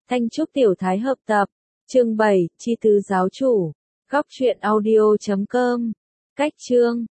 Thanh Trúc Tiểu Thái hợp tập. Chương 7, Chi Tứ Giáo Chủ. Góc truyện audio.com. Cách chương.